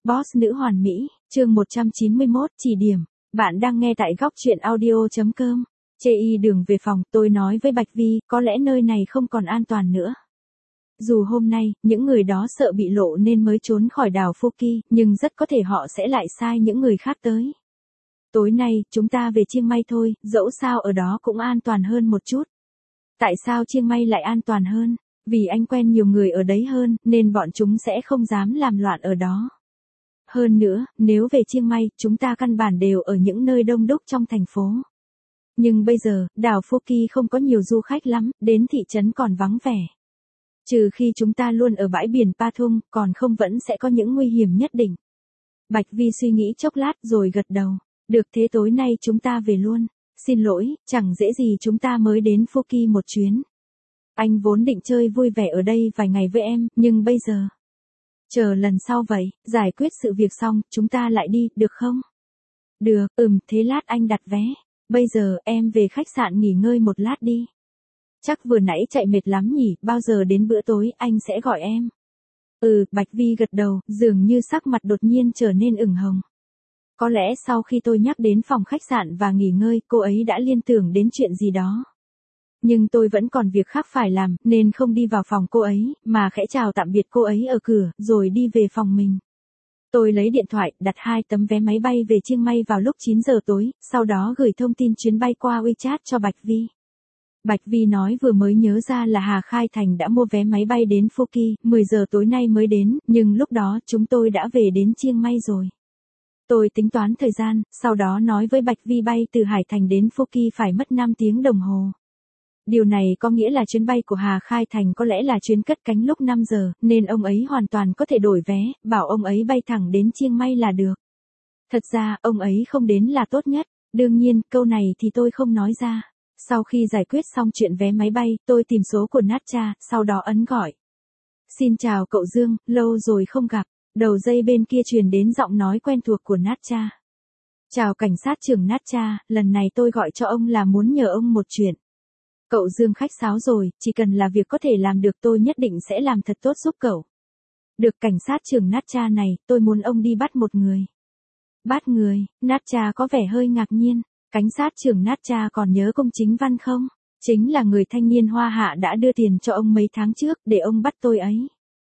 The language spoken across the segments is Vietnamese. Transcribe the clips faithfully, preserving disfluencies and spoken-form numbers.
Boss nữ hoàn mỹ, chương một trăm chín mươi mốt, chỉ điểm. Bạn đang nghe tại góc truyện audio chấm com. Chê y đường về phòng, tôi nói với Bạch Vi, có lẽ nơi này không còn an toàn nữa. Dù hôm nay, những người đó sợ bị lộ nên mới trốn khỏi đảo Phuket, nhưng rất có thể họ sẽ lại sai những người khác tới. Tối nay, chúng ta về Chiang Mai thôi, dẫu sao ở đó cũng an toàn hơn một chút. Tại sao Chiang Mai lại an toàn hơn? Vì anh quen nhiều người ở đấy hơn, nên bọn chúng sẽ không dám làm loạn ở đó. Hơn nữa, nếu về Chiang Mai, chúng ta căn bản đều ở những nơi đông đúc trong thành phố. Nhưng bây giờ, đảo Phuket không có nhiều du khách lắm, đến thị trấn còn vắng vẻ. Trừ khi chúng ta luôn ở bãi biển Pathum, còn không vẫn sẽ có những nguy hiểm nhất định. Bạch Vi suy nghĩ chốc lát rồi gật đầu. Được, thế tối nay chúng ta về luôn. Xin lỗi, chẳng dễ gì chúng ta mới đến Phuket một chuyến. Anh vốn định chơi vui vẻ ở đây vài ngày với em, nhưng bây giờ... Chờ lần sau vậy, giải quyết sự việc xong, chúng ta lại đi, được không? Được, ừm, thế lát anh đặt vé. Bây giờ, em về khách sạn nghỉ ngơi một lát đi. Chắc vừa nãy chạy mệt lắm nhỉ, bao giờ đến bữa tối, anh sẽ gọi em. Ừ, Bạch Vi gật đầu, dường như sắc mặt đột nhiên trở nên ửng hồng. Có lẽ sau khi tôi nhắc đến phòng khách sạn và nghỉ ngơi, cô ấy đã liên tưởng đến chuyện gì đó. Nhưng tôi vẫn còn việc khác phải làm, nên không đi vào phòng cô ấy, mà khẽ chào tạm biệt cô ấy ở cửa, rồi đi về phòng mình. Tôi lấy điện thoại, đặt hai tấm vé máy bay về Chiang Mai vào lúc chín giờ tối, sau đó gửi thông tin chuyến bay qua WeChat cho Bạch Vi. Bạch Vi nói vừa mới nhớ ra là Hà Khai Thành đã mua vé máy bay đến Phuket, mười giờ tối nay mới đến, nhưng lúc đó chúng tôi đã về đến Chiang Mai rồi. Tôi tính toán thời gian, sau đó nói với Bạch Vi bay từ Hải Thành đến Phuket phải mất năm tiếng đồng hồ. Điều này có nghĩa là chuyến bay của Hà Khai Thành có lẽ là chuyến cất cánh lúc năm giờ, nên ông ấy hoàn toàn có thể đổi vé, bảo ông ấy bay thẳng đến Chiang Mai là được. Thật ra, ông ấy không đến là tốt nhất, đương nhiên, câu này thì tôi không nói ra. Sau khi giải quyết xong chuyện vé máy bay, tôi tìm số của Natcha, sau đó ấn gọi. Xin chào cậu Dương, lâu rồi không gặp. Đầu dây bên kia truyền đến giọng nói quen thuộc của Natcha. Chào cảnh sát trưởng Natcha, lần này tôi gọi cho ông là muốn nhờ ông một chuyện. Cậu Dương khách sáo rồi, chỉ cần là việc có thể làm được tôi nhất định sẽ làm thật tốt giúp cậu. Được cảnh sát trưởng Natcha này, tôi muốn ông đi bắt một người. Bắt người, Natcha có vẻ hơi ngạc nhiên. Cảnh sát trưởng Natcha còn nhớ công Chính Văn không? Chính là người thanh niên Hoa Hạ đã đưa tiền cho ông mấy tháng trước để ông bắt tôi ấy.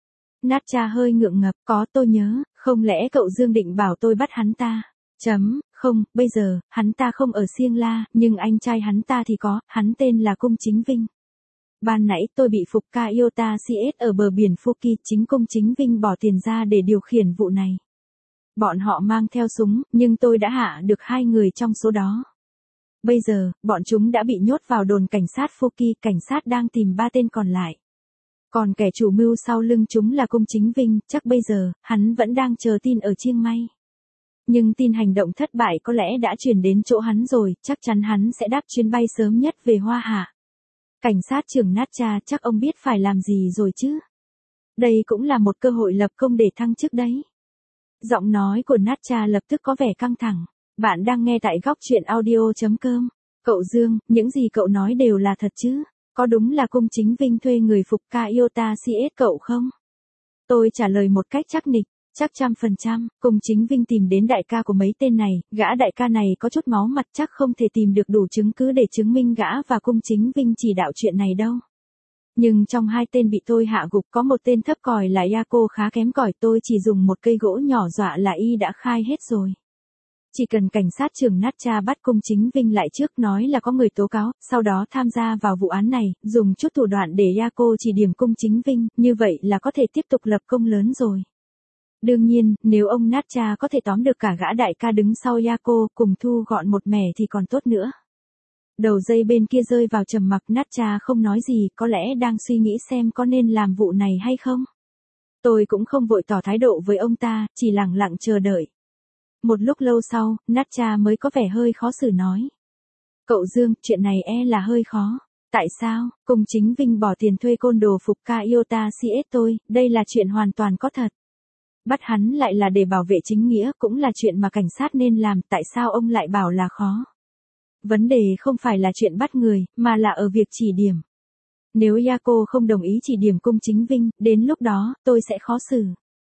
Natcha hơi ngượng ngập, có tôi nhớ, không lẽ cậu Dương định bảo tôi bắt hắn ta? Chấm, không, bây giờ, hắn ta không ở Siêng La, nhưng anh trai hắn ta thì có, hắn tên là Cung Chính Vinh. Ban nãy tôi bị phục ca Iota xê ét ở bờ biển Phuket, chính Cung Chính Vinh bỏ tiền ra để điều khiển vụ này. Bọn họ mang theo súng, nhưng tôi đã hạ được hai người trong số đó. Bây giờ, bọn chúng đã bị nhốt vào đồn cảnh sát Phuket, cảnh sát đang tìm ba tên còn lại. Còn kẻ chủ mưu sau lưng chúng là Cung Chính Vinh, chắc bây giờ, hắn vẫn đang chờ tin ở Chiang Mai. Nhưng tin hành động thất bại có lẽ đã chuyển đến chỗ hắn rồi, chắc chắn hắn sẽ đáp chuyến bay sớm nhất về Hoa Hạ. Cảnh sát trưởng Natcha, chắc ông biết phải làm gì rồi chứ? Đây cũng là một cơ hội lập công để thăng chức đấy. Giọng nói của Natcha lập tức có vẻ căng thẳng. Bạn đang nghe tại góc truyện audio chấm com. Cậu Dương, những gì cậu nói đều là thật chứ? Có đúng là Cung Chính Vinh thuê người phục ca Iota xê ét cậu không? Tôi trả lời một cách chắc nịch. Chắc trăm phần trăm, Cung Chính Vinh tìm đến đại ca của mấy tên này, gã đại ca này có chút máu mặt chắc không thể tìm được đủ chứng cứ để chứng minh gã và Cung Chính Vinh chỉ đạo chuyện này đâu. Nhưng trong hai tên bị tôi hạ gục có một tên thấp còi là Yako khá kém cỏi, tôi chỉ dùng một cây gỗ nhỏ dọa là y đã khai hết rồi. Chỉ cần cảnh sát trưởng Natcha bắt Cung Chính Vinh lại trước nói là có người tố cáo, sau đó tham gia vào vụ án này, dùng chút thủ đoạn để Yako chỉ điểm Cung Chính Vinh, như vậy là có thể tiếp tục lập công lớn rồi. Đương nhiên, nếu ông Natcha có thể tóm được cả gã đại ca đứng sau Yako cùng thu gọn một mẻ thì còn tốt nữa. Đầu dây bên kia rơi vào trầm mặc, Natcha không nói gì, có lẽ đang suy nghĩ xem có nên làm vụ này hay không. Tôi cũng không vội tỏ thái độ với ông ta, chỉ lặng lặng chờ đợi. Một lúc lâu sau, Natcha mới có vẻ hơi khó xử nói. Cậu Dương, chuyện này e là hơi khó. Tại sao? Cung Chính Vinh bỏ tiền thuê côn đồ phục ca Iota xê ét tôi, đây là chuyện hoàn toàn có thật. Bắt hắn lại là để bảo vệ chính nghĩa, cũng là chuyện mà cảnh sát nên làm, tại sao ông lại bảo là khó? Vấn đề không phải là chuyện bắt người, mà là ở việc chỉ điểm. Nếu Yako không đồng ý chỉ điểm Cung Chính Vinh, đến lúc đó, tôi sẽ khó xử.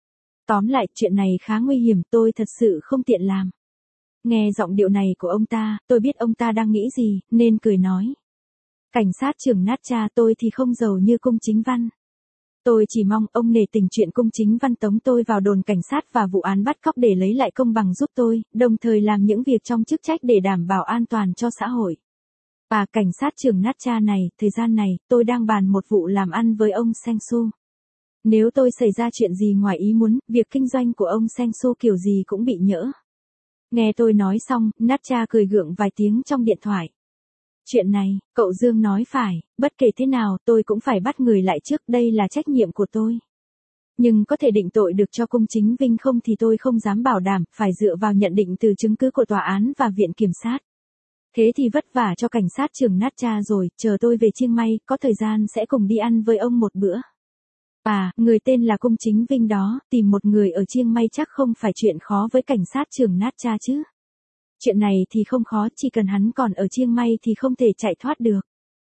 Tóm lại, chuyện này khá nguy hiểm, tôi thật sự không tiện làm. Nghe giọng điệu này của ông ta, tôi biết ông ta đang nghĩ gì, nên cười nói. Cảnh sát trưởng Natcha, tôi thì không giàu như Cung Chính Văn. Tôi chỉ mong ông nể tình chuyện Cung Chính Văn tống tôi vào đồn cảnh sát và vụ án bắt cóc để lấy lại công bằng giúp tôi, đồng thời làm những việc trong chức trách để đảm bảo an toàn cho xã hội. Và cảnh sát trưởng Natcha này, thời gian này, tôi đang bàn một vụ làm ăn với ông Sengsu. Nếu tôi xảy ra chuyện gì ngoài ý muốn, việc kinh doanh của ông Sengsu kiểu gì cũng bị nhỡ. Nghe tôi nói xong, Natcha cười gượng vài tiếng trong điện thoại. Chuyện này, cậu Dương nói phải, bất kể thế nào tôi cũng phải bắt người lại trước, đây là trách nhiệm của tôi. Nhưng có thể định tội được cho Cung Chính Vinh không thì tôi không dám bảo đảm, phải dựa vào nhận định từ chứng cứ của tòa án và viện kiểm sát. Thế thì vất vả cho cảnh sát trưởng Natcha rồi, chờ tôi về Chiang Mai, có thời gian sẽ cùng đi ăn với ông một bữa. À, người tên là Cung Chính Vinh đó, tìm một người ở Chiang Mai chắc không phải chuyện khó với cảnh sát trưởng Natcha chứ. Chuyện này thì không khó, chỉ cần hắn còn ở Chiang Mai thì không thể chạy thoát được.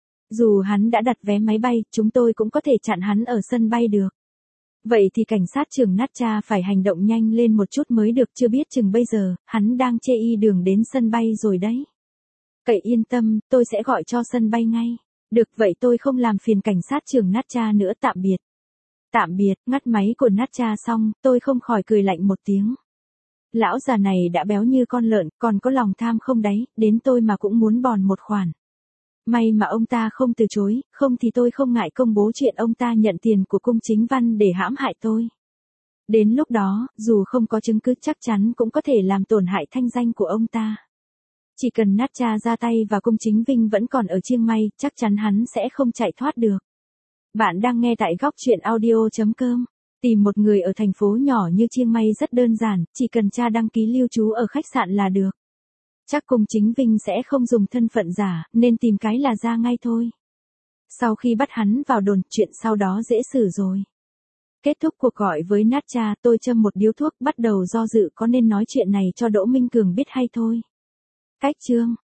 Dù hắn đã đặt vé máy bay, chúng tôi cũng có thể chặn hắn ở sân bay được. Vậy thì cảnh sát trưởng Natcha phải hành động nhanh lên một chút mới được, chưa biết chừng bây giờ, hắn đang chê y đường đến sân bay rồi đấy. Cậy yên tâm, tôi sẽ gọi cho sân bay ngay. Được vậy tôi không làm phiền cảnh sát trưởng Natcha nữa, tạm biệt. Tạm biệt, ngắt máy của Natcha xong, tôi không khỏi cười lạnh một tiếng. Lão già này đã béo như con lợn, còn có lòng tham không đấy, đến tôi mà cũng muốn bòn một khoản. May mà ông ta không từ chối, không thì tôi không ngại công bố chuyện ông ta nhận tiền của Cung Chính Văn để hãm hại tôi. Đến lúc đó, dù không có chứng cứ chắc chắn cũng có thể làm tổn hại thanh danh của ông ta. Chỉ cần Natcha ra tay và Cung Chính Vinh vẫn còn ở Chiang Mai, chắc chắn hắn sẽ không chạy thoát được. Bạn đang nghe tại góc truyện audio chấm com. Tìm một người ở thành phố nhỏ như Chiang Mai rất đơn giản, chỉ cần tra đăng ký lưu trú ở khách sạn là được. Chắc Cung Chính Vinh sẽ không dùng thân phận giả, nên tìm cái là ra ngay thôi. Sau khi bắt hắn vào đồn, chuyện sau đó dễ xử rồi. Kết thúc cuộc gọi với Natcha, tôi châm một điếu thuốc, bắt đầu do dự có nên nói chuyện này cho Đỗ Minh Cường biết hay thôi. Cách chương